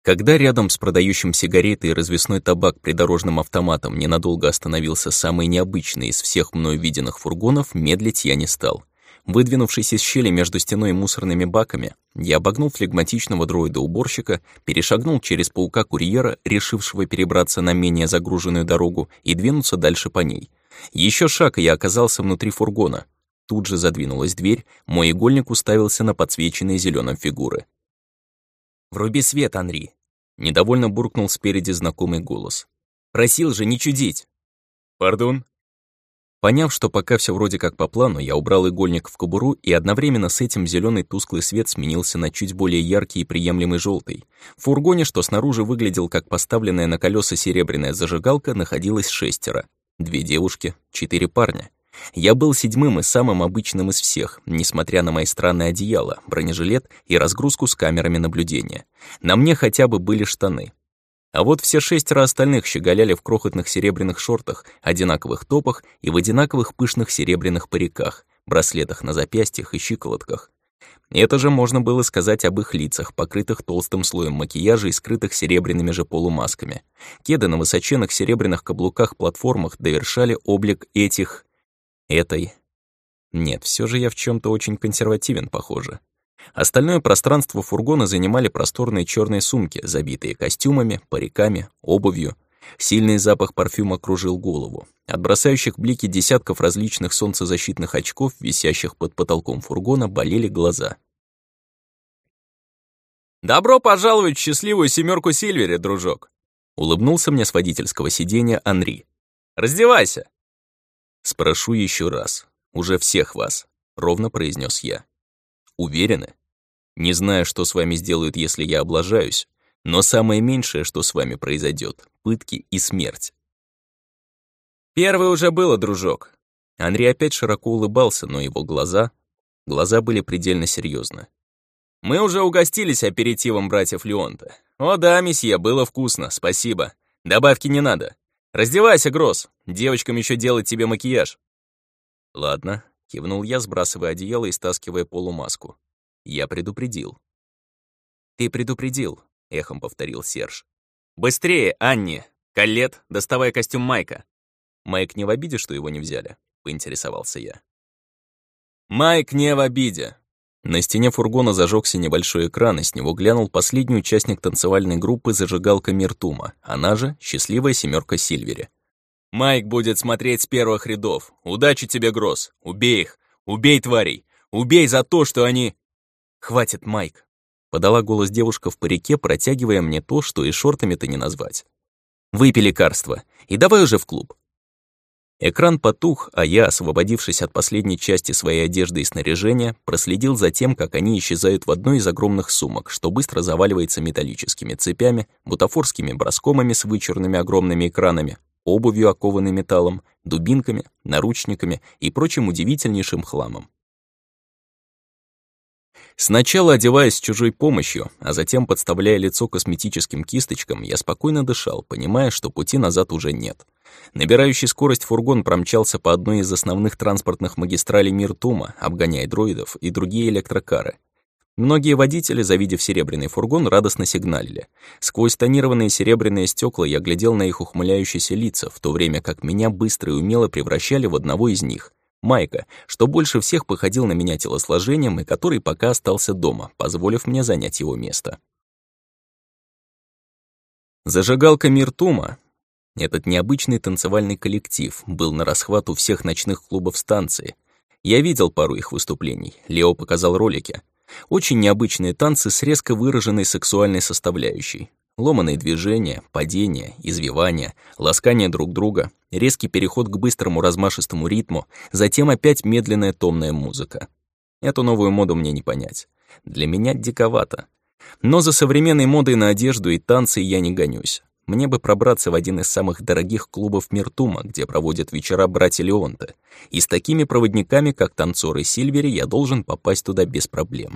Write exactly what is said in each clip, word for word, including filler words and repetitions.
Когда рядом с продающим сигареты и развесной табак придорожным автоматом ненадолго остановился самый необычный из всех мною виденных фургонов, медлить я не стал. Выдвинувшись из щели между стеной и мусорными баками, я обогнул флегматичного дроида-уборщика, перешагнул через паука-курьера, решившего перебраться на менее загруженную дорогу, и двинуться дальше по ней. Еще шаг, и я оказался внутри фургона. Тут же задвинулась дверь, мой игольник уставился на подсвеченные зеленым фигуры. «Вруби свет, Анри!» — недовольно буркнул спереди знакомый голос. «Просил же не чудить!» «Пардон?» Поняв, что пока все вроде как по плану, я убрал игольник в кобуру, и одновременно с этим зеленый тусклый свет сменился на чуть более яркий и приемлемый желтый. В фургоне, что снаружи выглядел как поставленная на колеса серебряная зажигалка, находилось шестеро. Две девушки, четыре парня. Я был седьмым и самым обычным из всех, несмотря на мои странные одеяла, бронежилет и разгрузку с камерами наблюдения. На мне хотя бы были штаны. А вот все шестеро остальных щеголяли в крохотных серебряных шортах, одинаковых топах и в одинаковых пышных серебряных париках, браслетах на запястьях и щиколотках. Это же можно было сказать об их лицах, покрытых толстым слоем макияжа и скрытых серебряными же полумасками. Кеды на высоченных серебряных каблуках-платформах довершали облик этих... этой... Нет, все же я в чем то очень консервативен, похоже. Остальное пространство фургона занимали просторные черные сумки, забитые костюмами, париками, обувью. Сильный запах парфюма кружил голову. От бросающих блики десятков различных солнцезащитных очков, висящих под потолком фургона, болели глаза. «Добро пожаловать в счастливую семерку Сильвери, дружок!» Улыбнулся мне с водительского сиденья Анри. «Раздевайся!» «Спрошу еще раз. Уже всех вас», — ровно произнес я. «Уверены? Не знаю, что с вами сделают, если я облажаюсь, но самое меньшее, что с вами произойдет, пытки и смерть». «Первое уже было, дружок». Анри опять широко улыбался, но его глаза... Глаза были предельно серьезны. «Мы уже угостились аперитивом братьев Леонта. О да, месье, было вкусно, спасибо. Добавки не надо. Раздевайся, Гросс, девочкам еще делать тебе макияж». «Ладно», — кивнул я, сбрасывая одеяло и стаскивая полумаску. «Я предупредил». «Ты предупредил», — эхом повторил Серж. «Быстрее, Анни! Коллет, доставай костюм Майка». «Майк не в обиде, что его не взяли?» — поинтересовался я. «Майк не в обиде». На стене фургона зажегся небольшой экран, и с него глянул последний участник танцевальной группы «Зажигалка Миртума», она же «Счастливая семерка Сильвери». «Майк будет смотреть с первых рядов. Удачи тебе, Гросс. Убей их. Убей тварей. Убей за то, что они...» «Хватит, Майк», — подала голос девушка в парике, протягивая мне то, что и шортами-то не назвать. «Выпей лекарство. И давай уже в клуб». Экран потух, а я, освободившись от последней части своей одежды и снаряжения, проследил за тем, как они исчезают в одной из огромных сумок, что быстро заваливается металлическими цепями, бутафорскими броскомами с вычурными огромными экранами, обувью, окованной металлом, дубинками, наручниками и прочим удивительнейшим хламом. Сначала одеваясь с чужой помощью, а затем подставляя лицо косметическим кисточкам, я спокойно дышал, понимая, что пути назад уже нет. Набирающий скорость фургон промчался по одной из основных транспортных магистралей Миртума, обгоняя дроидов и другие электрокары. Многие водители, завидев серебряный фургон, радостно сигналили. Сквозь тонированные серебряные стекла я глядел на их ухмыляющиеся лица, в то время как меня быстро и умело превращали в одного из них. Майка, что больше всех походил на меня телосложением и который пока остался дома, позволив мне занять его место. Зажигалка Миртума, этот необычный танцевальный коллектив, был на расхват у всех ночных клубов станции. Я видел пару их выступлений, Лео показал ролики. Очень необычные танцы с резко выраженной сексуальной составляющей. Ломаные движения, падения, извивания, ласкание друг друга, резкий переход к быстрому размашистому ритму, затем опять медленная томная музыка. Эту новую моду мне не понять. Для меня диковато. Но за современной модой на одежду и танцы я не гонюсь. Мне бы пробраться в один из самых дорогих клубов Миртума, где проводят вечера братья Леонта. И с такими проводниками, как танцоры Сильвери, я должен попасть туда без проблем.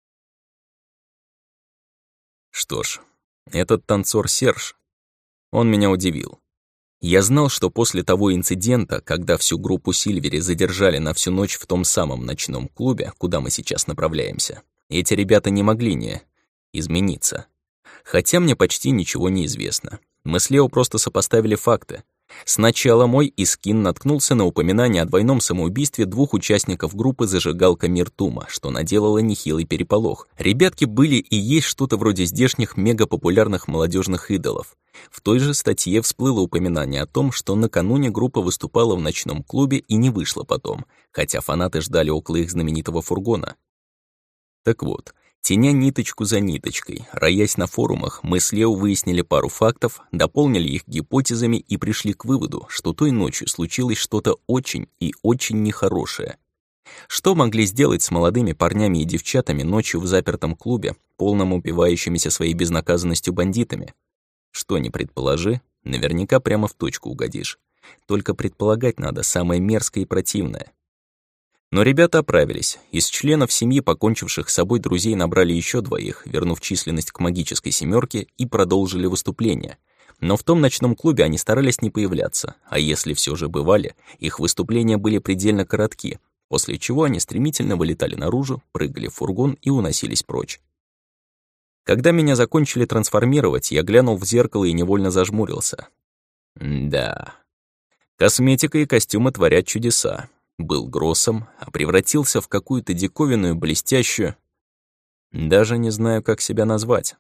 Что ж, этот танцор Серж, он меня удивил. Я знал, что после того инцидента, когда всю группу Сильвери задержали на всю ночь в том самом ночном клубе, куда мы сейчас направляемся, эти ребята не могли не измениться. Хотя мне почти ничего не известно. Мы с Лео просто сопоставили факты. Сначала мой Искин наткнулся на упоминание о двойном самоубийстве двух участников группы «Зажигалка Миртума», что наделало нехилый переполох. Ребятки были и есть что-то вроде здешних мегапопулярных молодежных идолов. В той же статье всплыло упоминание о том, что накануне группа выступала в ночном клубе и не вышла потом, хотя фанаты ждали около их знаменитого фургона. Так вот, теня ниточку за ниточкой, роясь на форумах, мы с Лео выяснили пару фактов, дополнили их гипотезами и пришли к выводу, что той ночью случилось что-то очень и очень нехорошее. Что могли сделать с молодыми парнями и девчатами ночью в запертом клубе, полном упивающимися своей безнаказанностью бандитами? Что ни предположи, наверняка прямо в точку угодишь. Только предполагать надо самое мерзкое и противное. Но ребята оправились. Из членов семьи покончивших с собой друзей набрали еще двоих, вернув численность к магической семерке, и продолжили выступление. Но в том ночном клубе они старались не появляться, а если все же бывали, их выступления были предельно коротки, после чего они стремительно вылетали наружу, прыгали в фургон и уносились прочь. Когда меня закончили трансформировать, я глянул в зеркало и невольно зажмурился. Да, косметика и костюмы творят чудеса. Был Гроссом, а превратился в какую-то диковинную, блестящую... Даже не знаю, как себя назвать.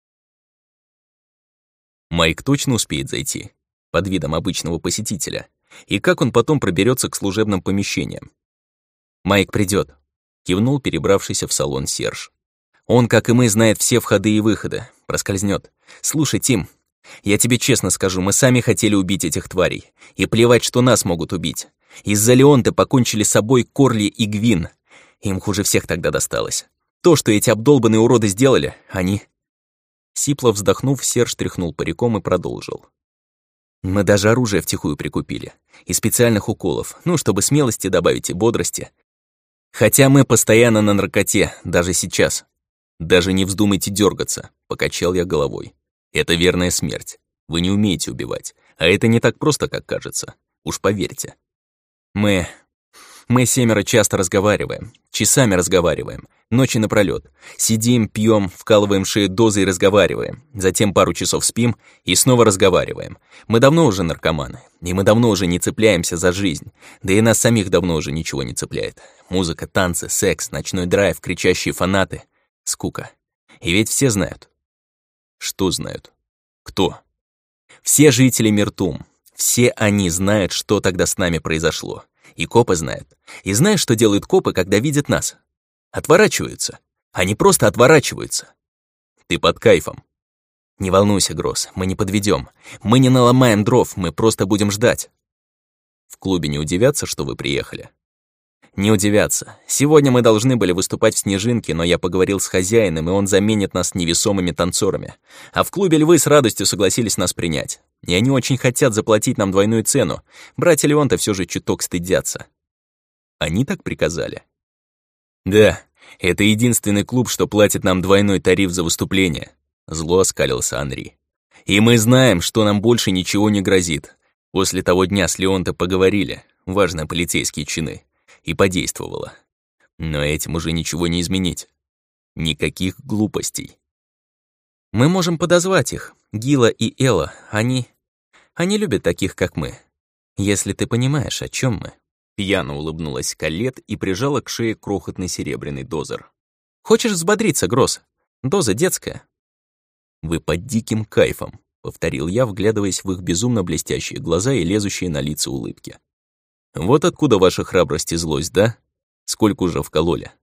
Майк точно успеет зайти, под видом обычного посетителя. И как он потом проберется к служебным помещениям? «Майк придет, кивнул перебравшийся в салон Серж. «Он, как и мы, знает все входы и выходы. Проскользнет. Слушай, Тим, я тебе честно скажу, мы сами хотели убить этих тварей. И плевать, что нас могут убить. Из-за Леонты покончили с собой Корли и Гвин. Им хуже всех тогда досталось. То, что эти обдолбанные уроды сделали, они...» Сипло вздохнув, Серж тряхнул париком и продолжил. «Мы даже оружие втихую прикупили. И специальных уколов, ну, чтобы смелости добавить и бодрости. Хотя мы постоянно на наркоте, даже сейчас. Даже не вздумайте дергаться», — покачал я головой. «Это верная смерть. Вы не умеете убивать. А это не так просто, как кажется. Уж поверьте. Мы... Мы семеро часто разговариваем. Часами разговариваем. Ночи напролёт. Сидим, пьем, вкалываем шею дозы и разговариваем. Затем пару часов спим и снова разговариваем. Мы давно уже наркоманы. И мы давно уже не цепляемся за жизнь. Да и нас самих давно уже ничего не цепляет. Музыка, танцы, секс, ночной драйв, кричащие фанаты. Скука. И ведь все знают. Что знают? Кто? Все жители Миртум. Все они знают, что тогда с нами произошло. И копы знают. И знаешь, что делают копы, когда видят нас? Отворачиваются. Они просто отворачиваются. Ты под кайфом. Не волнуйся, Гросс, мы не подведем. Мы не наломаем дров, мы просто будем ждать. В клубе не удивятся, что вы приехали? Не удивятся. Сегодня мы должны были выступать в «Снежинке», но я поговорил с хозяином, и он заменит нас невесомыми танцорами. А в клубе «Львы» с радостью согласились нас принять. И они очень хотят заплатить нам двойную цену. Братья Леонта все же чуток стыдятся. Они так приказали? Да, это единственный клуб, что платит нам двойной тариф за выступление. Зло оскалился Анри. И мы знаем, что нам больше ничего не грозит. После того дня с Леонта поговорили, важно, полицейские чины. И подействовало. Но этим уже ничего не изменить. Никаких глупостей. Мы можем подозвать их, Гила и Элла. Они... Они любят таких, как мы. Если ты понимаешь, о чем мы. Пьяно улыбнулась Калет и прижала к шее крохотный серебряный дозер. Хочешь взбодриться, Гросс? Доза детская. Вы под диким кайфом, повторил я, вглядываясь в их безумно блестящие глаза и лезущие на лица улыбки. Вот откуда ваша храбрость и злость, да? Сколько уже вкололи?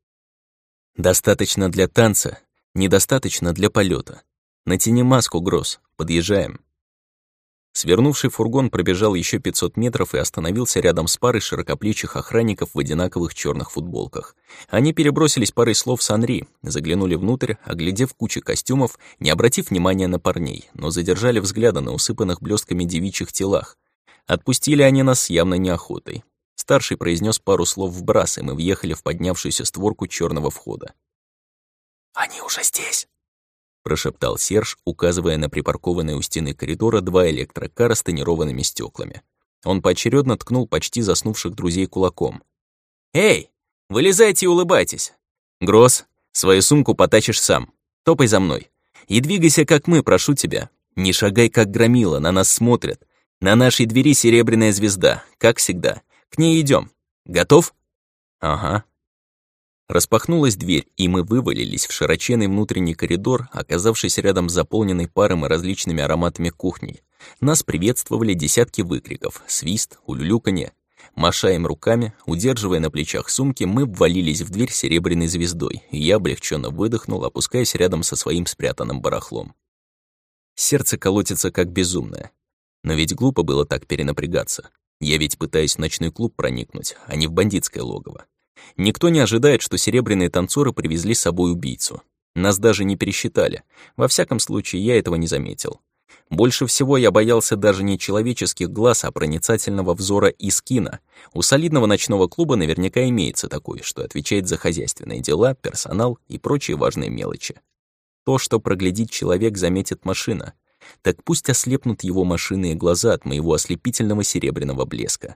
Достаточно для танца, недостаточно для полета. Натяни маску, Гросс, подъезжаем. Свернувший фургон пробежал еще пятьсот метров и остановился рядом с парой широкоплечих охранников в одинаковых черных футболках. Они перебросились парой слов с Анри, заглянули внутрь, оглядев кучу костюмов, не обратив внимания на парней, но задержали взгляды на усыпанных блестками девичьих телах. Отпустили они нас с явной неохотой. Старший произнес пару слов вбрас, и мы въехали в поднявшуюся створку черного входа. «Они уже здесь», — прошептал Серж, указывая на припаркованные у стены коридора два электрокара с тонированными стеклами. Он поочередно ткнул почти заснувших друзей кулаком. «Эй, вылезайте и улыбайтесь! Гросс, свою сумку потащишь сам. Топай за мной. И двигайся, как мы, прошу тебя. Не шагай, как громила, на нас смотрят. На нашей двери серебряная звезда, как всегда. К ней идем. Готов? Ага. Распахнулась дверь, и мы вывалились в широченный внутренний коридор, оказавшись рядом с заполненной паром и различными ароматами кухней. Нас приветствовали десятки выкриков, свист, улюлюканье. Маша им руками, удерживая на плечах сумки, мы ввалились в дверь серебряной звездой, и я облегченно выдохнул, опускаясь рядом со своим спрятанным барахлом. Сердце колотится как безумное. Но ведь глупо было так перенапрягаться. Я ведь пытаюсь в ночной клуб проникнуть, а не в бандитское логово. Никто не ожидает, что серебряные танцоры привезли с собой убийцу. Нас даже не пересчитали. Во всяком случае, я этого не заметил. Больше всего я боялся даже не человеческих глаз, а проницательного взора Искина. У солидного ночного клуба наверняка имеется такой, что отвечает за хозяйственные дела, персонал и прочие важные мелочи. То, что проглядит человек, заметит машина. Так пусть ослепнут его машинные глаза от моего ослепительного серебряного блеска.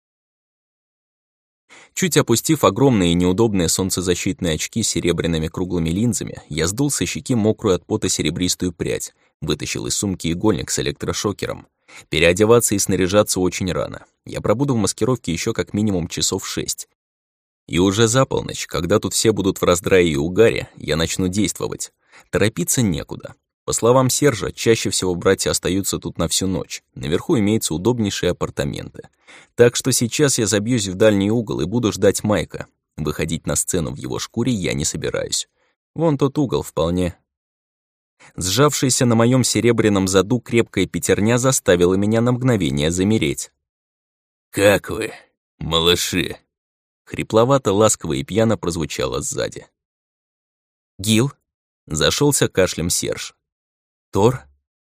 Чуть опустив огромные и неудобные солнцезащитные очки с серебряными круглыми линзами, я сдул со щеки мокрую от пота серебристую прядь, вытащил из сумки игольник с электрошокером. Переодеваться и снаряжаться очень рано. Я пробуду в маскировке еще как минимум часов шесть. И уже за полночь, когда тут все будут в раздрае и угаре, я начну действовать. Торопиться некуда. По словам Сержа, чаще всего братья остаются тут на всю ночь. Наверху имеются удобнейшие апартаменты. Так что сейчас я забьюсь в дальний угол и буду ждать Майка. Выходить на сцену в его шкуре я не собираюсь. Вон тот угол вполне. Сжавшаяся на моем серебряном заду крепкая пятерня заставила меня на мгновение замереть. «Как вы, малыши?» Хрипловато, ласково и пьяно прозвучало сзади. «Гил?» — зашелся кашлем Серж. «Тор?»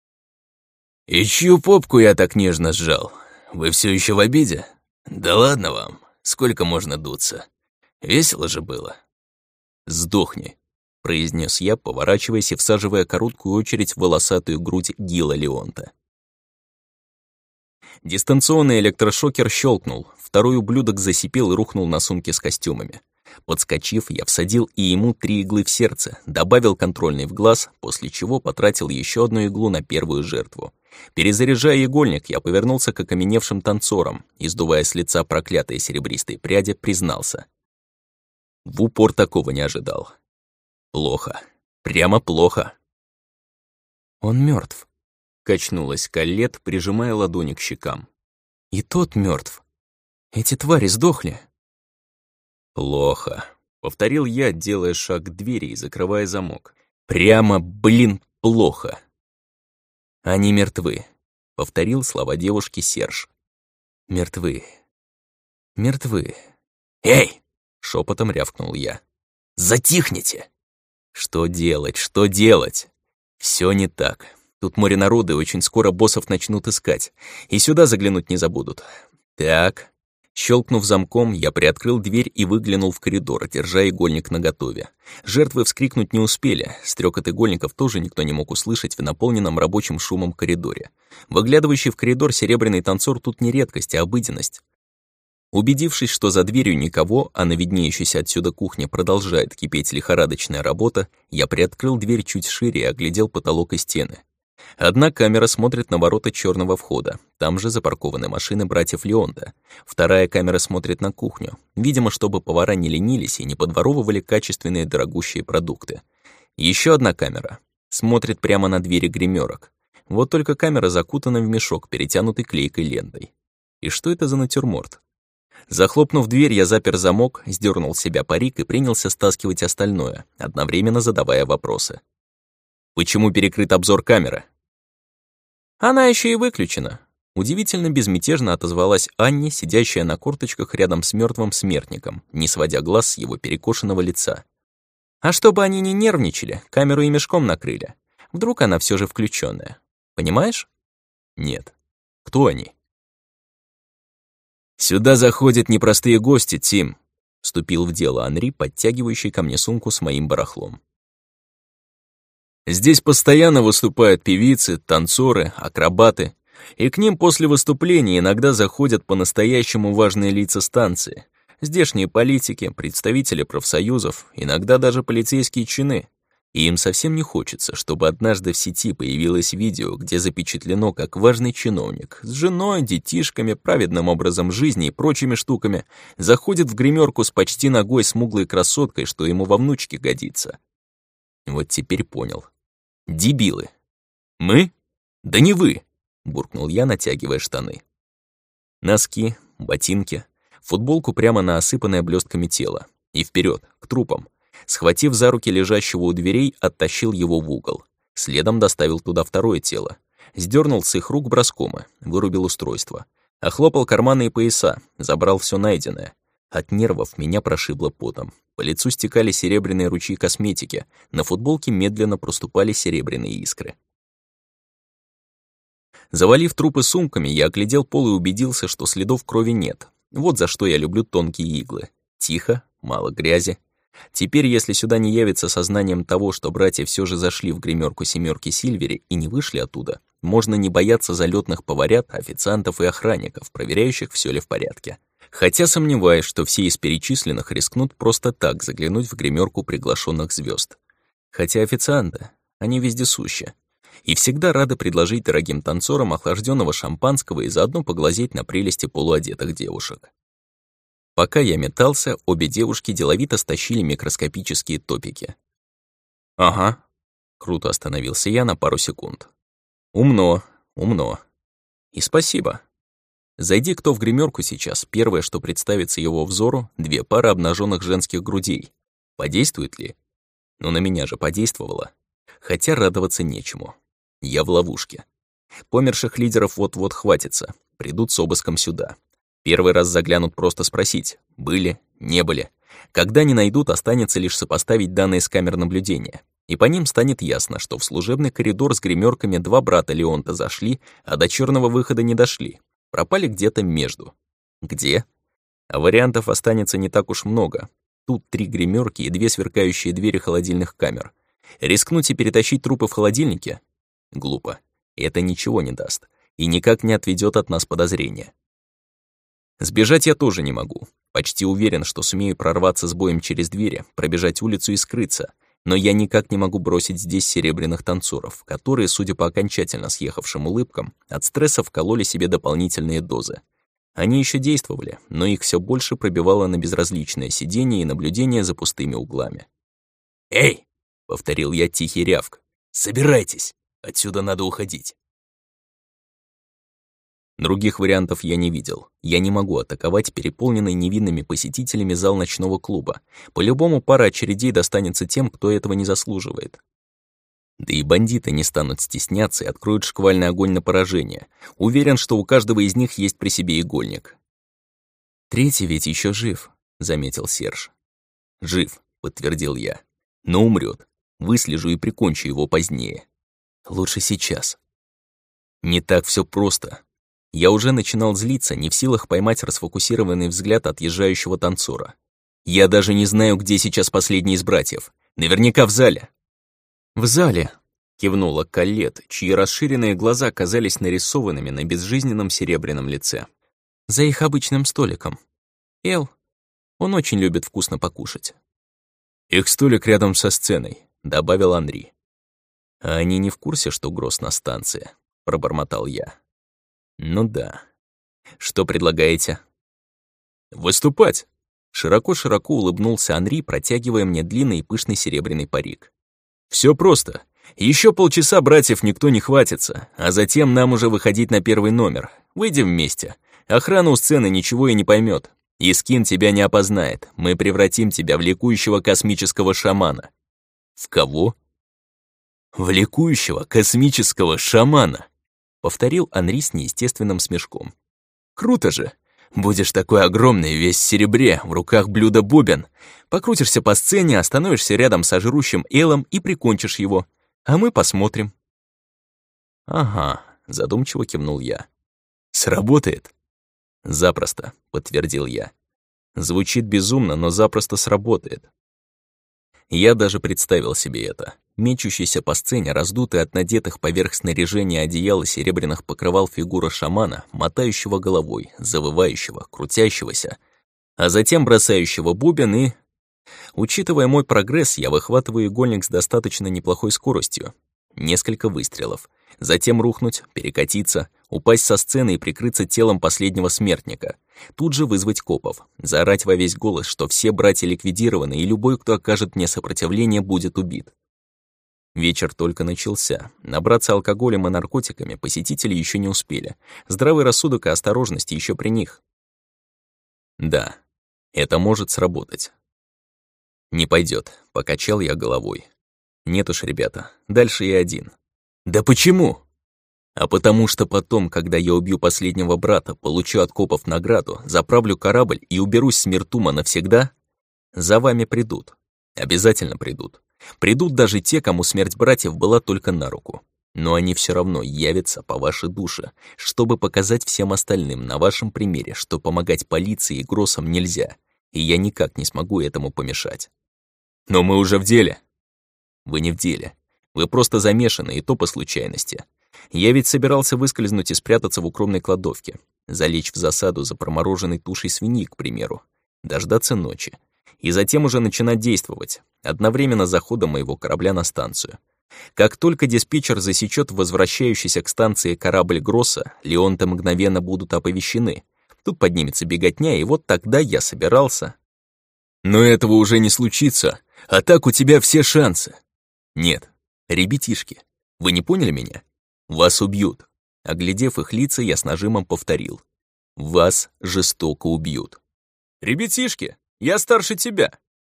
«И чью попку я так нежно сжал? Вы все еще в обиде? Да ладно вам, сколько можно дуться? Весело же было». «Сдохни», — произнес я, поворачиваясь и всаживая короткую очередь в волосатую грудь Гила Леонта. Дистанционный электрошокер щелкнул, второй ублюдок засипел и рухнул на сумке с костюмами. Подскочив, я всадил и ему три иглы в сердце, добавил контрольный в глаз, после чего потратил еще одну иглу на первую жертву. Перезаряжая игольник, я повернулся к окаменевшим танцорам и, сдувая с лица проклятые серебристые пряди, признался. В упор такого не ожидал. Плохо. Прямо плохо. «Он мертв, качнулась Коллет, прижимая ладони к щекам. «И тот мертв. Эти твари сдохли». «Плохо», — повторил я, делая шаг к двери и закрывая замок. «Прямо, блин, плохо». «Они мертвы», — повторил слова девушки Серж. «Мертвы. Мертвы». «Эй!» — шепотом рявкнул я. «Затихните!» «Что делать, что делать?» «Все не так. Тут море народа, и очень скоро боссов начнут искать. И сюда заглянуть не забудут. Так...» Щелкнув замком, я приоткрыл дверь и выглянул в коридор, держа игольник наготове. Жертвы вскрикнуть не успели, стрекот игольников тоже никто не мог услышать в наполненном рабочим шумом коридоре. Выглядывающий в коридор серебряный танцор тут не редкость, а обыденность. Убедившись, что за дверью никого, а на виднеющейся отсюда кухне продолжает кипеть лихорадочная работа, я приоткрыл дверь чуть шире и оглядел потолок и стены. Одна камера смотрит на ворота черного входа, там же запаркованы машины братьев Леонта. Вторая камера смотрит на кухню, видимо, чтобы повара не ленились и не подворовывали качественные дорогущие продукты. Еще одна камера смотрит прямо на двери гримерок. Вот только камера закутана в мешок, перетянутый клейкой лентой. И что это за натюрморт? Захлопнув дверь, я запер замок, сдернул с себя парик и принялся стаскивать остальное, одновременно задавая вопросы. «Почему перекрыт обзор камеры?» «Она еще и выключена», — удивительно безмятежно отозвалась Анни, сидящая на корточках рядом с мертвым смертником, не сводя глаз с его перекошенного лица. «А чтобы они не нервничали, камеру и мешком накрыли. Вдруг она все же включенная. Понимаешь?» «Нет. Кто они?» «Сюда заходят непростые гости, Тим», — вступил в дело Анри, подтягивающий ко мне сумку с моим барахлом. «Здесь постоянно выступают певицы, танцоры, акробаты, и к ним после выступления иногда заходят по-настоящему важные лица станции, здешние политики, представители профсоюзов, иногда даже полицейские чины. И им совсем не хочется, чтобы однажды в сети появилось видео, где запечатлено, как важный чиновник с женой, детишками, праведным образом жизни и прочими штуками заходит в гримерку с почти ногой смуглой красоткой, что ему во внучке годится. Вот теперь понял. Дебилы. Мы? Да не вы, буркнул я, натягивая штаны. Носки, ботинки, футболку прямо на осыпанное блестками тело. И вперед, к трупам. Схватив за руки лежащего у дверей, оттащил его в угол. Следом доставил туда второе тело. Сдернул с их рук броскомы, вырубил устройство. Охлопал карманы и пояса, забрал все найденное. От нервов меня прошибло потом. По лицу стекали серебряные ручьи косметики, на футболке медленно проступали серебряные искры. Завалив трупы сумками, я оглядел пол и убедился, что следов крови нет. Вот за что я люблю тонкие иглы. Тихо, мало грязи. Теперь, если сюда не явится сознанием того, что братья все же зашли в гримерку семерки Сильвери и не вышли оттуда, можно не бояться залетных поварят, официантов и охранников, проверяющих, все ли в порядке. Хотя сомневаюсь, что все из перечисленных рискнут просто так заглянуть в гримерку приглашенных звезд. Хотя официанты, они вездесущи. И всегда рады предложить дорогим танцорам охлажденного шампанского и заодно поглазеть на прелести полуодетых девушек. Пока я метался, обе девушки деловито стащили микроскопические топики. «Ага», — круто остановился я на пару секунд. «Умно, умно. И спасибо. Зайди кто в гримерку сейчас, первое, что представится его взору, две пары обнаженных женских грудей. Подействует ли? Ну, на меня же подействовало. Хотя радоваться нечему. Я в ловушке. Померших лидеров вот-вот хватится, придут с обыском сюда. Первый раз заглянут просто спросить, были, не были. Когда не найдут, останется лишь сопоставить данные с камер наблюдения. И по ним станет ясно, что в служебный коридор с гримерками два брата Леонта зашли, а до черного выхода не дошли. Пропали где-то между. Где? А вариантов останется не так уж много. Тут три гримерки и две сверкающие двери холодильных камер. Рискнуть и перетащить трупы в холодильнике? Глупо. Это ничего не даст. И никак не отведет от нас подозрения. Сбежать я тоже не могу. Почти уверен, что сумею прорваться с боем через двери, пробежать улицу и скрыться. Но я никак не могу бросить здесь серебряных танцоров, которые, судя по окончательно съехавшим улыбкам, от стресса вкололи себе дополнительные дозы. Они еще действовали, но их все больше пробивало на безразличное сидение и наблюдение за пустыми углами. «Эй!» — повторил я тихий рявк. «Собирайтесь! Отсюда надо уходить!» Других вариантов я не видел. Я не могу атаковать переполненный невинными посетителями зал ночного клуба. По-любому пара очередей достанется тем, кто этого не заслуживает. Да и бандиты не станут стесняться и откроют шквальный огонь на поражение. Уверен, что у каждого из них есть при себе игольник. «Третий ведь еще жив», — заметил Серж. «Жив», — подтвердил я. «Но умрет. Выслежу и прикончу его позднее. Лучше сейчас». Не так все просто. Я уже начинал злиться, не в силах поймать расфокусированный взгляд отъезжающего танцора. Я даже не знаю, где сейчас последний из братьев. Наверняка в зале. «В зале», — кивнула Коллет, чьи расширенные глаза казались нарисованными на безжизненном серебряном лице. «За их обычным столиком. Эл, он очень любит вкусно покушать». «Их столик рядом со сценой», — добавил Анри. «А они не в курсе, что Гросс на станции?» — пробормотал я. «Ну да. Что предлагаете?» «Выступать!» Широко-широко улыбнулся Анри, протягивая мне длинный и пышный серебряный парик. «Все просто. Еще полчаса братьев никто не хватится, а затем нам уже выходить на первый номер. Выйдем вместе. Охрана у сцены ничего и не поймет. И Скин тебя не опознает. Мы превратим тебя в ликующего космического шамана». «В кого?» «В ликующего космического шамана», — повторил Анри с неестественным смешком. «Круто же! Будешь такой огромный, весь в серебре, в руках блюдо бубен. Покрутишься по сцене, остановишься рядом со жрущим Элом и прикончишь его. А мы посмотрим». «Ага», — задумчиво кивнул я. «Сработает?» «Запросто», — подтвердил я. «Звучит безумно, но запросто сработает». Я даже представил себе это. Мечущийся по сцене, раздутый от надетых поверх снаряжения одеяла серебряных покрывал фигура шамана, мотающего головой, завывающего, крутящегося, а затем бросающего бубен и... Учитывая мой прогресс, я выхватываю игольник с достаточно неплохой скоростью. Несколько выстрелов. Затем рухнуть, перекатиться, упасть со сцены и прикрыться телом последнего смертника. Тут же вызвать копов, заорать во весь голос, что все братья ликвидированы, и любой, кто окажет мне сопротивление, будет убит. Вечер только начался. Набраться алкоголем и наркотиками посетители еще не успели. Здравый рассудок и осторожность еще при них. Да, это может сработать. Не пойдет, покачал я головой. Нет уж, ребята, дальше я один. Да почему? А потому что потом, когда я убью последнего брата, получу от копов награду, заправлю корабль и уберусь с Миртума навсегда, за вами придут. Обязательно придут. Придут даже те, кому смерть братьев была только на руку. Но они все равно явятся по вашей душе, чтобы показать всем остальным на вашем примере, что помогать полиции и Гроссам нельзя, и я никак не смогу этому помешать. Но мы уже в деле. Вы не в деле. Вы просто замешаны, и то по случайности. Я ведь собирался выскользнуть и спрятаться в укромной кладовке, залечь в засаду за промороженной тушей свиньи, к примеру, дождаться ночи, и затем уже начинать действовать, одновременно с заходом моего корабля на станцию. Как только диспетчер засечет возвращающийся к станции корабль Гросса, Леонты мгновенно будут оповещены. Тут поднимется беготня, и вот тогда я собирался... Но этого уже не случится, а так у тебя все шансы. Нет, ребятишки, вы не поняли меня? Вас убьют. Оглядев их лица, я с нажимом повторил. Вас жестоко убьют. Ребятишки, я старше тебя.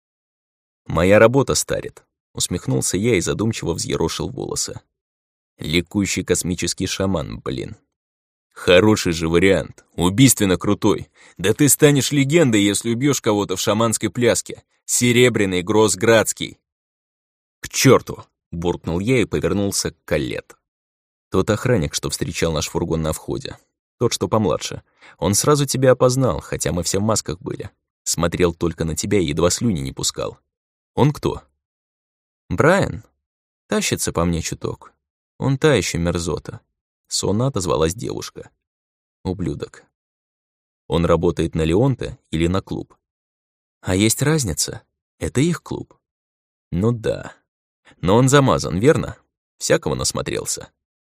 Моя работа старит. Усмехнулся я и задумчиво взъерошил волосы. Ликующий космический шаман, блин. Хороший же вариант, убийственно крутой. Да ты станешь легендой, если убьешь кого-то в шаманской пляске. Серебряный Гроссградский. К черту! Буркнул я и повернулся к Коллет. Тот охранник, что встречал наш фургон на входе. Тот, что помладше. Он сразу тебя опознал, хотя мы все в масках были. Смотрел только на тебя и едва слюни не пускал. Он кто? Брайан. Тащится по мне чуток. Он та еще мерзота. Сонно отозвалась девушка. Ублюдок. Он работает на Леонте или на клуб? А есть разница. Это их клуб. Ну да. Но он замазан, верно? Всякого насмотрелся.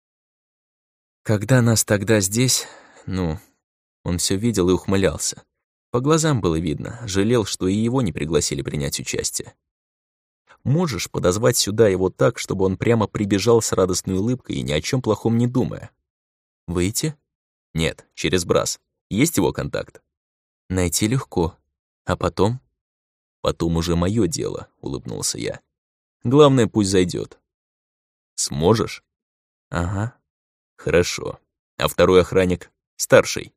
Когда нас тогда здесь, ну, он все видел и ухмылялся. По глазам было видно, жалел, что и его не пригласили принять участие. Можешь подозвать сюда его так, чтобы он прямо прибежал с радостной улыбкой и ни о чем плохом не думая? Выйти? Нет, через Брас. Есть его контакт? Найти легко. А потом? Потом уже мое дело, улыбнулся я. Главное, пусть зайдет. Сможешь? Ага. Хорошо. А второй охранник? Старший.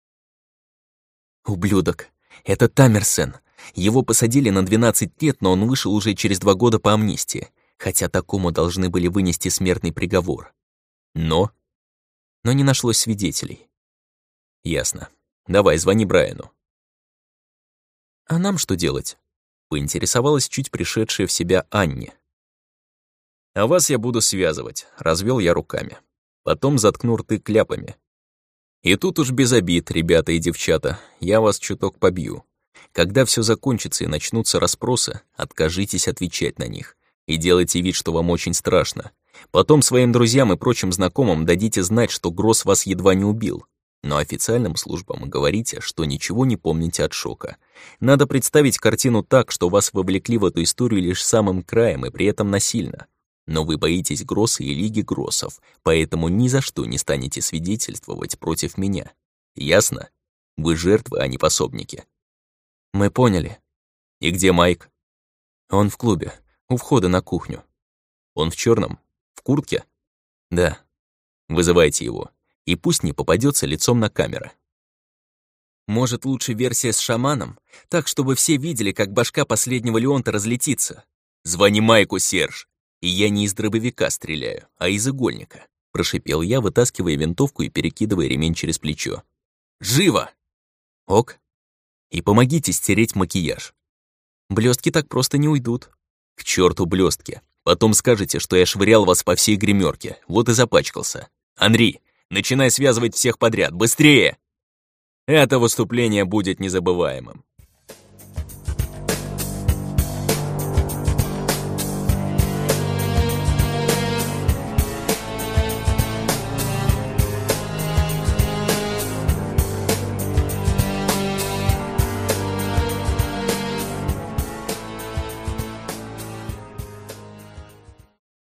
Ублюдок. Это Таммерсен. Его посадили на двенадцать лет, но он вышел уже через два года по амнистии, хотя такому должны были вынести смертный приговор. Но? Но не нашлось свидетелей. Ясно. Давай, звони Брайану. А нам что делать? Поинтересовалась чуть пришедшая в себя Анни. А вас я буду связывать, развел я руками. Потом заткну рты кляпами. И тут уж без обид, ребята и девчата, я вас чуток побью. Когда все закончится и начнутся расспросы, откажитесь отвечать на них. И делайте вид, что вам очень страшно. Потом своим друзьям и прочим знакомым дадите знать, что Гросс вас едва не убил. Но официальным службам говорите, что ничего не помните от шока. Надо представить картину так, что вас вовлекли в эту историю лишь самым краем и при этом насильно. Но вы боитесь Гросса и Лиги Гроссов, поэтому ни за что не станете свидетельствовать против меня. Ясно? Вы жертвы, а не пособники. Мы поняли. И где Майк? Он в клубе, у входа на кухню. Он в черном, в куртке? Да. Вызывайте его, и пусть не попадется лицом на камеры. Может, лучше версия с шаманом, так, чтобы все видели, как башка последнего Леонта разлетится. Звони Майку, Серж. И я не из дробовика стреляю, а из игольника. Прошипел я, вытаскивая винтовку и перекидывая ремень через плечо. Живо! Ок. И помогите стереть макияж. Блестки так просто не уйдут. К черту блестки. Потом скажете, что я швырял вас по всей гримерке. Вот и запачкался. Анри, начинай связывать всех подряд. Быстрее! Это выступление будет незабываемым.